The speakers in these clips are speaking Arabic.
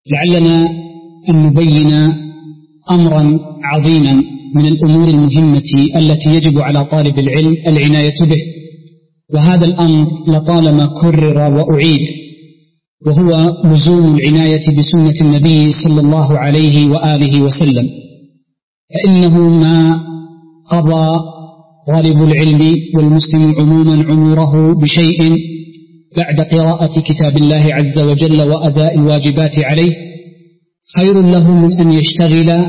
لعلنا أن نبين أمرا عظيما من الأمور المهمة التي يجب على طالب العلم العناية به، وهذا الأمر لطالما كرر وأعيد، وهو لزوم العناية بسنة النبي صلى الله عليه وآله وسلم. فإنه ما قضى طالب العلم والمسلم عموما عمره بشيء بعد قراءة كتاب الله عز وجل وأداء الواجبات عليه خير له من أن يشتغل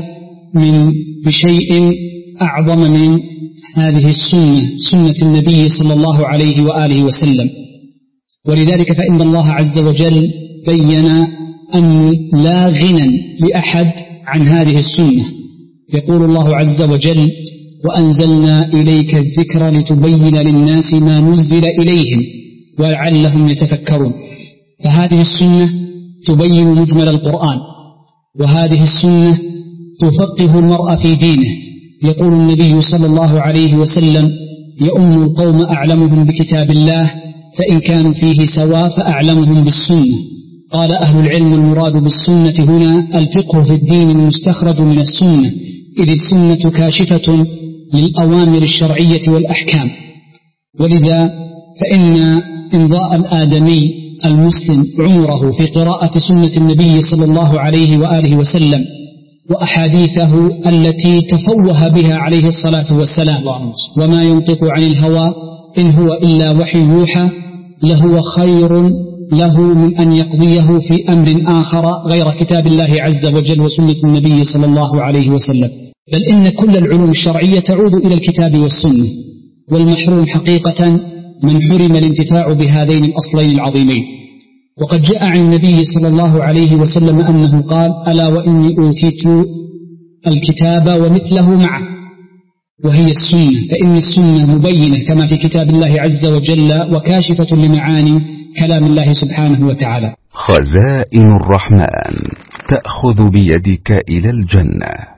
بشيء أعظم من هذه السنة، سنة النبي صلى الله عليه وآله وسلم. ولذلك فإن الله عز وجل بين أن لا غنى لأحد عن هذه السنة. يقول الله عز وجل: وأنزلنا إليك الذكر لتبين للناس ما نزل إليهم ولعلهم يتفكرون. فهذه السنة تبين مجمل القرآن، وهذه السنة تفقه المرء في دينه. يقول النبي صلى الله عليه وسلم: يؤم القوم أعلمهم بكتاب الله، فإن كانوا فيه سواء فأعلمهم بالسنة. قال أهل العلم: المراد بالسنة هنا الفقه في الدين المستخرج من السنة، إذ السنة كاشفة للأوامر الشرعية والأحكام. ولذا فإن إمضاء الآدمي المسلم عمره في قراءة سنة النبي صلى الله عليه وآله وسلم وأحاديثه التي تفوه بها عليه الصلاة والسلام، وما ينطق عن الهوى إن هو إلا وحي يوحى، لهو خير له من أن يقضيه في أمر آخر غير كتاب الله عز وجل وسنة النبي صلى الله عليه وسلم. بل إن كل العلوم الشرعية تعود إلى الكتاب والسنة، والمحروم حقيقة من حرم الانتفاع بهذين الأصلين العظيمين. وقد جاء عن النبي صلى الله عليه وسلم أنه قال: ألا وإني أوتيت الكتاب ومثله معه، وهي السنة. فإن السنة مبينة كما في كتاب الله عز وجل وكاشفة لمعاني كلام الله سبحانه وتعالى. خزائن الرحمن تأخذ بيدك إلى الجنة.